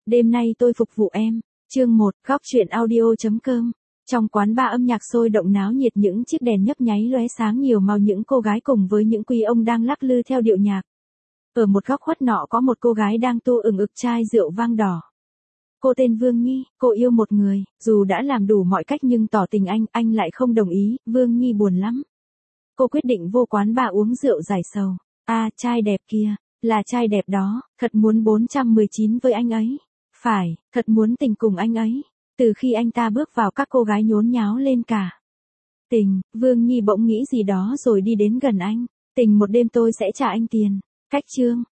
Đêm nay tôi phục vụ em. Chương 1, góc truyện audio.com. Trong quán bar âm nhạc sôi động náo nhiệt, những chiếc đèn nhấp nháy lóe sáng nhiều màu, những cô gái cùng với những quý ông đang lắc lư theo điệu nhạc. Ở một góc khuất nọ có một cô gái đang tu ừng ực chai rượu vang đỏ. Cô tên Vương Nhi, cô yêu một người, dù đã làm đủ mọi cách nhưng tỏ tình anh lại không đồng ý, Vương Nhi buồn lắm. Cô quyết định vô quán bar uống rượu giải sầu. À, trai đẹp kia, là trai đẹp đó, thật muốn 419 với anh ấy. Phải, thật muốn tình cùng anh ấy. Từ khi anh ta bước vào các cô gái nhốn nháo lên cả. Tình, Vương Nhi bỗng nghĩ gì đó rồi đi đến gần anh. Tình, một đêm tôi sẽ trả anh tiền. Cách chương,